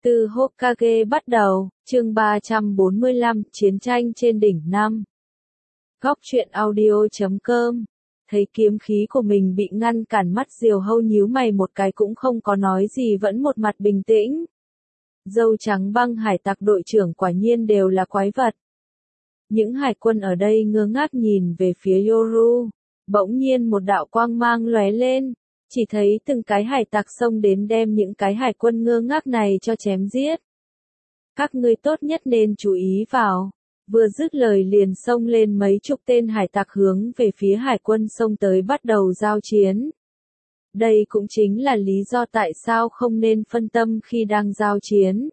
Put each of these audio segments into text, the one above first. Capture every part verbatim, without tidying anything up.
Từ Hokage bắt đầu, chương ba trăm bốn mươi lăm, Chiến tranh trên đỉnh năm. Góc truyện audio chấm com. Thấy kiếm khí của mình bị ngăn cản, mắt Diều Hâu nhíu mày một cái cũng không có nói gì, vẫn một mặt bình tĩnh. Dâu trắng băng hải tặc đội trưởng quả nhiên đều là quái vật. Những hải quân ở đây ngơ ngác nhìn về phía Yoru. Bỗng nhiên một đạo quang mang lóe lên. Chỉ thấy từng cái hải tặc xông đến đem những cái hải quân ngơ ngác này cho chém giết. Các ngươi tốt nhất nên chú ý vào. Vừa dứt lời liền xông lên mấy chục tên hải tặc hướng về phía hải quân xông tới bắt đầu giao chiến. Đây cũng chính là lý do tại sao không nên phân tâm khi đang giao chiến.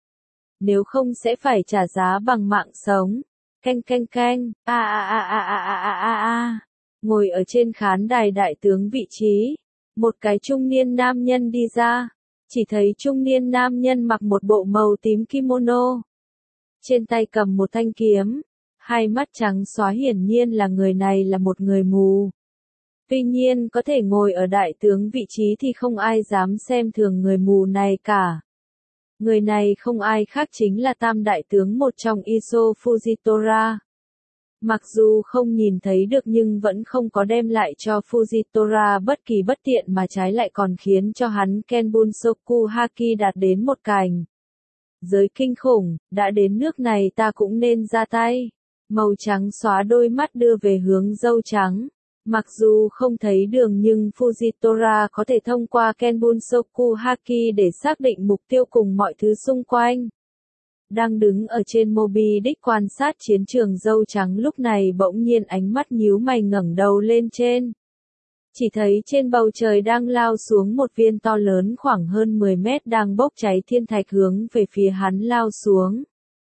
Nếu không sẽ phải trả giá bằng mạng sống. Canh canh canh, a a a a a a a a a. Ngồi ở trên khán đài đại tướng vị trí. Một cái trung niên nam nhân đi ra, chỉ thấy trung niên nam nhân mặc một bộ màu tím kimono. Trên tay cầm một thanh kiếm, hai mắt trắng xóa, hiển nhiên là người này là một người mù. Tuy nhiên có thể ngồi ở đại tướng vị trí thì không ai dám xem thường người mù này cả. Người này không ai khác chính là tam đại tướng một trong Iso Fujitora. Mặc dù không nhìn thấy được nhưng vẫn không có đem lại cho Fujitora bất kỳ bất tiện mà trái lại còn khiến cho hắn Kenbunsoku Haki đạt đến một cảnh giới kinh khủng. Đã đến nước này ta cũng nên ra tay. Màu trắng xóa đôi mắt đưa về hướng dâu trắng. Mặc dù không thấy đường nhưng Fujitora có thể thông qua Kenbunsoku Haki để xác định mục tiêu cùng mọi thứ xung quanh. Đang đứng ở trên Moby Dick quan sát chiến trường, dâu trắng lúc này bỗng nhiên ánh mắt nhíu mày ngẩng đầu lên trên. Chỉ thấy trên bầu trời đang lao xuống một viên to lớn khoảng hơn mười mét đang bốc cháy thiên thạch hướng về phía hắn lao xuống.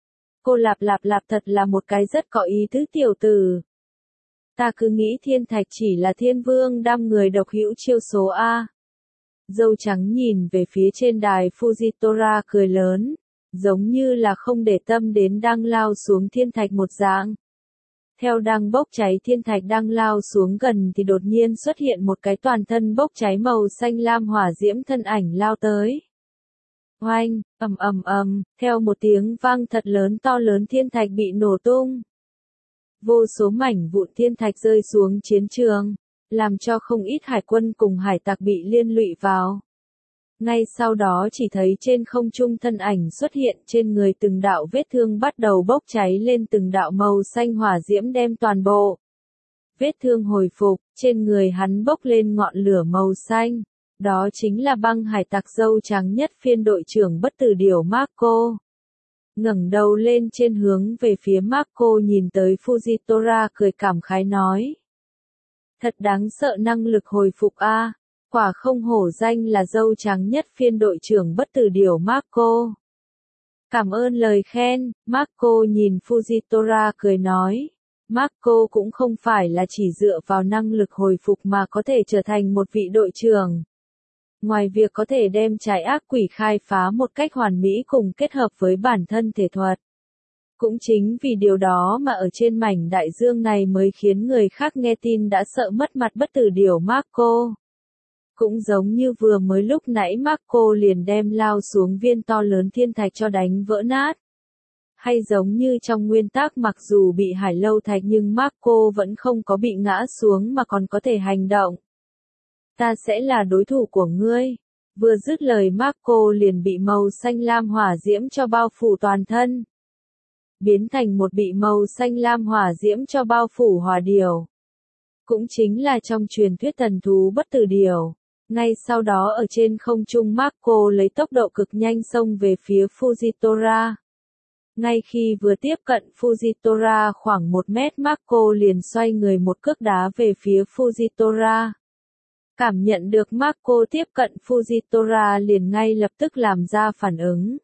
Cô lạp lạp lạp, thật là một cái rất có ý tứ tiểu tử. Ta cứ nghĩ thiên thạch chỉ là thiên vương đam người độc hữu chiêu số A. Dâu trắng nhìn về phía trên đài Fujitora cười lớn. Giống như là không để tâm đến đang lao xuống thiên thạch một dạng. Theo đang bốc cháy thiên thạch đang lao xuống gần thì đột nhiên xuất hiện một cái toàn thân bốc cháy màu xanh lam hỏa diễm thân ảnh lao tới. Oanh, ầm ầm ầm, theo một tiếng vang thật lớn, to lớn thiên thạch bị nổ tung. Vô số mảnh vụn thiên thạch rơi xuống chiến trường, làm cho không ít hải quân cùng hải tặc bị liên lụy vào. Ngay sau đó chỉ thấy trên không trung thân ảnh xuất hiện, trên người từng đạo vết thương bắt đầu bốc cháy lên, từng đạo màu xanh hỏa diễm đem toàn bộ vết thương hồi phục, trên người hắn bốc lên ngọn lửa màu xanh. Đó chính là băng hải tặc dâu trắng nhất phiên đội trưởng bất tử điểu Marco. Ngẩng đầu lên trên hướng về phía Marco, nhìn tới Fujitora cười cảm khái nói. Thật đáng sợ năng lực hồi phục a. Quả không hổ danh là dâu trắng nhất phiên đội trưởng bất tử điểu Marco. Cảm ơn lời khen, Marco nhìn Fujitora cười nói. Marco cũng không phải là chỉ dựa vào năng lực hồi phục mà có thể trở thành một vị đội trưởng. Ngoài việc có thể đem trái ác quỷ khai phá một cách hoàn mỹ cùng kết hợp với bản thân thể thuật. Cũng chính vì điều đó mà ở trên mảnh đại dương này mới khiến người khác nghe tin đã sợ mất mặt bất tử điểu Marco. Cũng giống như vừa mới lúc nãy Marco liền đem lao xuống viên to lớn thiên thạch cho đánh vỡ nát. Hay giống như trong nguyên tắc, mặc dù bị hải lâu thạch nhưng Marco vẫn không có bị ngã xuống mà còn có thể hành động. Ta sẽ là đối thủ của ngươi. Vừa dứt lời Marco liền bị màu xanh lam hỏa diễm cho bao phủ toàn thân. Biến thành một bị màu xanh lam hỏa diễm cho bao phủ hỏa điểu. Cũng chính là trong truyền thuyết thần thú bất tử điểu. Ngay sau đó ở trên không trung Marco lấy tốc độ cực nhanh xông về phía Fujitora. Ngay khi vừa tiếp cận Fujitora khoảng một mét, Marco liền xoay người một cước đá về phía Fujitora. Cảm nhận được Marco tiếp cận, Fujitora liền ngay lập tức làm ra phản ứng.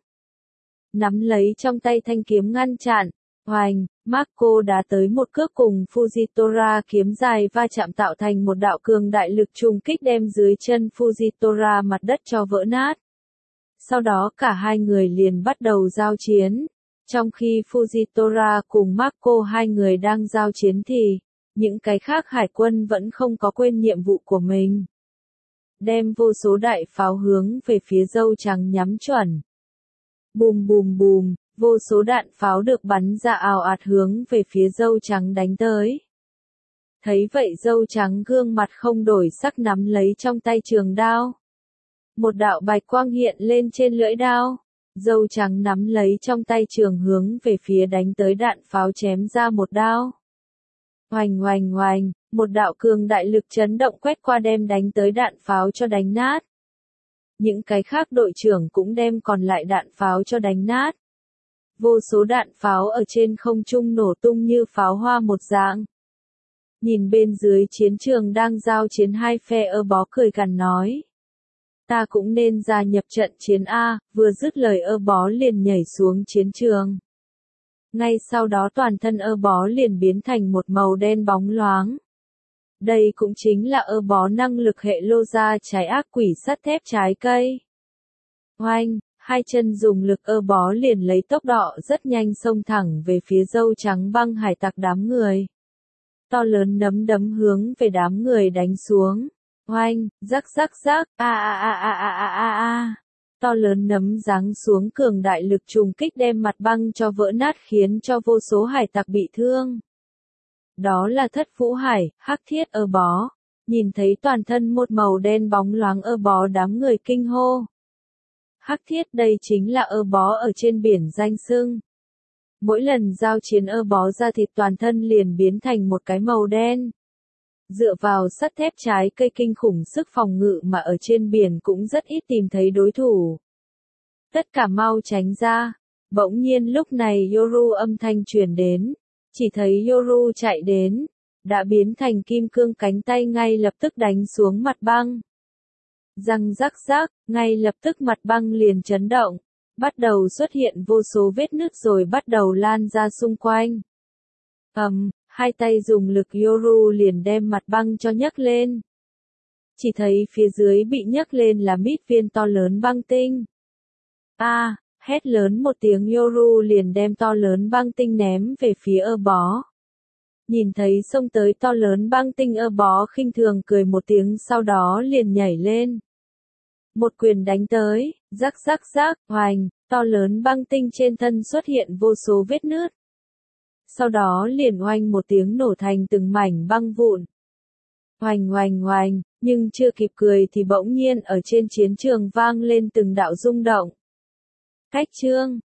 Nắm lấy trong tay thanh kiếm ngăn chặn. Hoành, Marco đá tới một cước cùng Fujitora kiếm dài va chạm tạo thành một đạo cường đại lực trùng kích đem dưới chân Fujitora mặt đất cho vỡ nát. Sau đó cả hai người liền bắt đầu giao chiến. Trong khi Fujitora cùng Marco hai người đang giao chiến thì, những cái khác hải quân vẫn không có quên nhiệm vụ của mình. Đem vô số đại pháo hướng về phía dâu trắng nhắm chuẩn. Bùm bùm bùm, vô số đạn pháo được bắn ra ào ạt hướng về phía dâu trắng đánh tới. Thấy vậy dâu trắng gương mặt không đổi sắc nắm lấy trong tay trường đao. Một đạo bạch quang hiện lên trên lưỡi đao. Dâu trắng nắm lấy trong tay trường hướng về phía đánh tới đạn pháo chém ra một đao. Oành oành oành, một đạo cường đại lực chấn động quét qua đem đánh tới đạn pháo cho đánh nát. Những cái khác đội trưởng cũng đem còn lại đạn pháo cho đánh nát. Vô số đạn pháo ở trên không trung nổ tung như pháo hoa một dạng. Nhìn bên dưới chiến trường đang giao chiến hai phe ơ bó cười gằn nói. Ta cũng nên gia nhập trận chiến A, vừa dứt lời ơ bó liền nhảy xuống chiến trường. Ngay sau đó toàn thân ơ bó liền biến thành một màu đen bóng loáng. Đây cũng chính là ơ bó năng lực hệ lô ra trái ác quỷ sắt thép trái cây. Oanh, hai chân dùng lực ơ bó liền lấy tốc độ rất nhanh xông thẳng về phía dâu trắng băng hải tặc đám người. To lớn nấm đấm hướng về đám người đánh xuống. Oanh, rắc rắc rắc, a a a a a a a a. To lớn nấm giáng xuống cường đại lực trùng kích đem mặt băng cho vỡ nát khiến cho vô số hải tặc bị thương. Đó là Thất Vũ Hải, Hắc Thiết ơ bó. Nhìn thấy toàn thân một màu đen bóng loáng ơ bó đám người kinh hô. Hắc Thiết đây chính là ơ bó ở trên biển danh xưng. Mỗi lần giao chiến ơ bó ra thịt toàn thân liền biến thành một cái màu đen. Dựa vào sắt thép trái cây kinh khủng sức phòng ngự mà ở trên biển cũng rất ít tìm thấy đối thủ. Tất cả mau tránh ra. Bỗng nhiên lúc này Yoru âm thanh truyền đến. Chỉ thấy Yoru chạy đến. Đã biến thành kim cương cánh tay ngay lập tức đánh xuống mặt băng. Răng rắc rắc, ngay lập tức mặt băng liền chấn động. Bắt đầu xuất hiện vô số vết nứt rồi bắt đầu lan ra xung quanh. Ầm, um, hai tay dùng lực Yoru liền đem mặt băng cho nhấc lên. Chỉ thấy phía dưới bị nhấc lên là mít viên to lớn băng tinh. A, à, hét lớn một tiếng Yoru liền đem to lớn băng tinh ném về phía ơ bó. Nhìn thấy xông tới to lớn băng tinh ơ bó khinh thường cười một tiếng sau đó liền nhảy lên. Một quyền đánh tới, rắc rắc rắc, hoành, to lớn băng tinh trên thân xuất hiện vô số vết nứt. Sau đó liền oanh một tiếng nổ thành từng mảnh băng vụn. Oanh oanh oanh, nhưng chưa kịp cười thì bỗng nhiên ở trên chiến trường vang lên từng đạo rung động. Cách chương